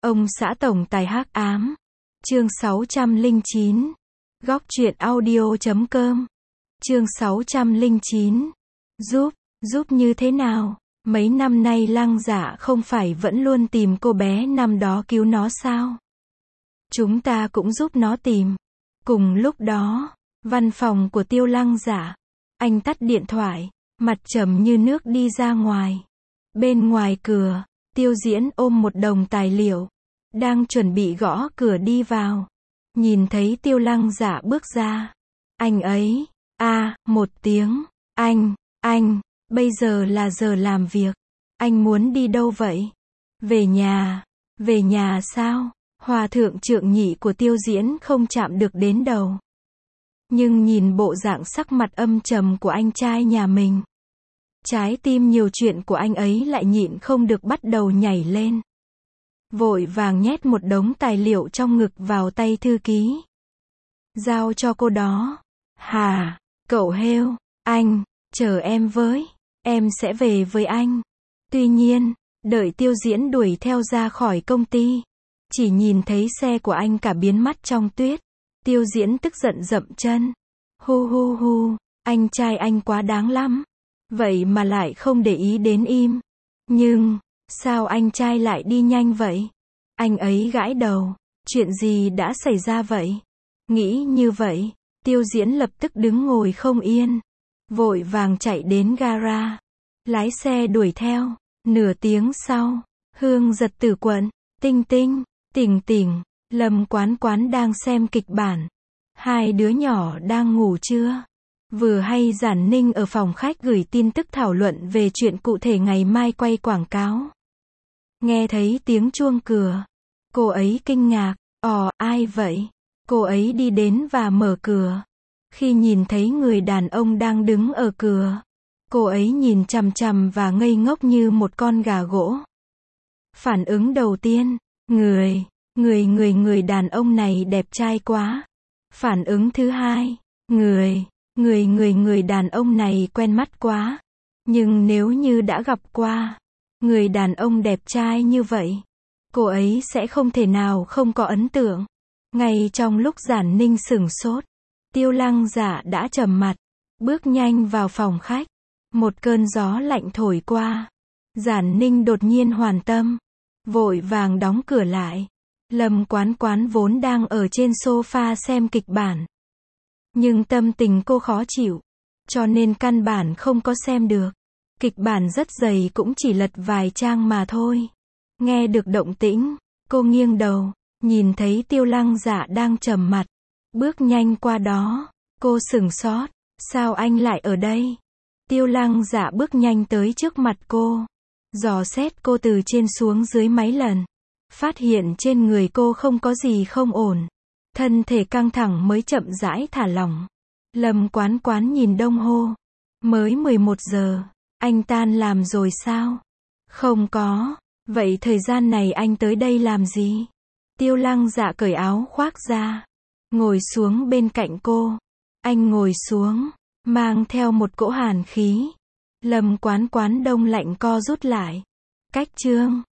Ông xã tổng tài hắc ám. Chương 609. Góc truyện audio.com. Chương 609. Giúp như thế nào? Mấy năm nay Lăng Dạ không phải vẫn luôn tìm cô bé năm đó cứu nó sao? Chúng ta cũng giúp nó tìm. Cùng lúc đó, văn phòng của Tiêu Lăng Dạ. Anh tắt điện thoại, mặt trầm như nước đi ra ngoài. Bên ngoài cửa, Tiêu Diễn ôm một đống tài liệu, đang chuẩn bị gõ cửa đi vào. Nhìn thấy Tiêu Lăng Dạ bước ra. Anh ấy, một tiếng, anh, bây giờ là giờ làm việc. Anh muốn đi đâu vậy? Về nhà sao? Hòa thượng trượng nhị của Tiêu Diễn không chạm được đến đầu. Nhưng nhìn bộ dạng sắc mặt âm trầm của anh trai nhà mình, trái tim nhiều chuyện của anh ấy lại nhịn không được bắt đầu nhảy lên. Vội vàng nhét một đống tài liệu trong ngực vào tay thư ký. Giao cho cô đó. Hả, cậu heo, anh, chờ em với, em sẽ về với anh. Tuy nhiên, đợi Tiêu Diễn đuổi theo ra khỏi công ty, chỉ nhìn thấy xe của anh cả biến mất trong tuyết. Tiêu Diễn tức giận dậm chân. Hu, anh trai anh quá đáng lắm. Vậy mà lại không để ý đến im. Nhưng, sao anh trai lại đi nhanh vậy? Anh ấy gãi đầu. Chuyện gì đã xảy ra vậy? Nghĩ như vậy, Tiêu Diễn lập tức đứng ngồi không yên. Vội vàng chạy đến gara. Lái xe đuổi theo. Nửa tiếng sau, Hương Giật Tử Quận, Tinh, Tỉnh, Lâm Quán đang xem kịch bản. Hai đứa nhỏ đang ngủ trưa. Vừa hay Giản Ninh ở phòng khách gửi tin tức thảo luận về chuyện cụ thể ngày mai quay quảng cáo. Nghe thấy tiếng chuông cửa, cô ấy kinh ngạc. Ai vậy? Cô ấy đi đến và mở cửa. Khi nhìn thấy người đàn ông đang đứng ở cửa, cô ấy nhìn chằm chằm và ngây ngốc như một con gà gỗ. Phản ứng đầu tiên, người đàn ông này đẹp trai quá. Phản ứng thứ hai, người đàn ông này quen mắt quá. Nhưng nếu như đã gặp qua người đàn ông đẹp trai như vậy, cô ấy sẽ không thể nào không có ấn tượng. Ngay trong lúc Giản Ninh sửng sốt, Tiêu Lăng Dạ đã trầm mặt, bước nhanh vào phòng khách. Một cơn gió lạnh thổi qua. Giản Ninh đột nhiên hoàn tâm, vội vàng đóng cửa lại. Lâm Quán vốn đang ở trên sofa xem kịch bản, nhưng tâm tình cô khó chịu, cho nên căn bản không có xem được. Kịch bản rất dày, cũng chỉ lật vài trang mà thôi. Nghe được động tĩnh, cô nghiêng đầu, nhìn thấy Tiêu Lăng Dạ đang trầm mặt, bước nhanh qua đó. Cô sửng sốt, sao anh lại ở đây? Tiêu Lăng Dạ bước nhanh tới trước mặt cô, dò xét cô từ trên xuống dưới mấy lần, phát hiện trên người cô không có gì không ổn, thân thể căng thẳng mới chậm rãi thả lỏng. Lâm Quán nhìn đồng hồ, mới 11 giờ, anh tan làm rồi sao? Không có. Vậy thời gian này anh tới đây làm gì? Tiêu Lăng Dạ cởi áo khoác ra, ngồi xuống bên cạnh cô. Anh ngồi xuống, mang theo một cỗ hàn khí. Lâm Quán đông lạnh co rút lại. Cách chương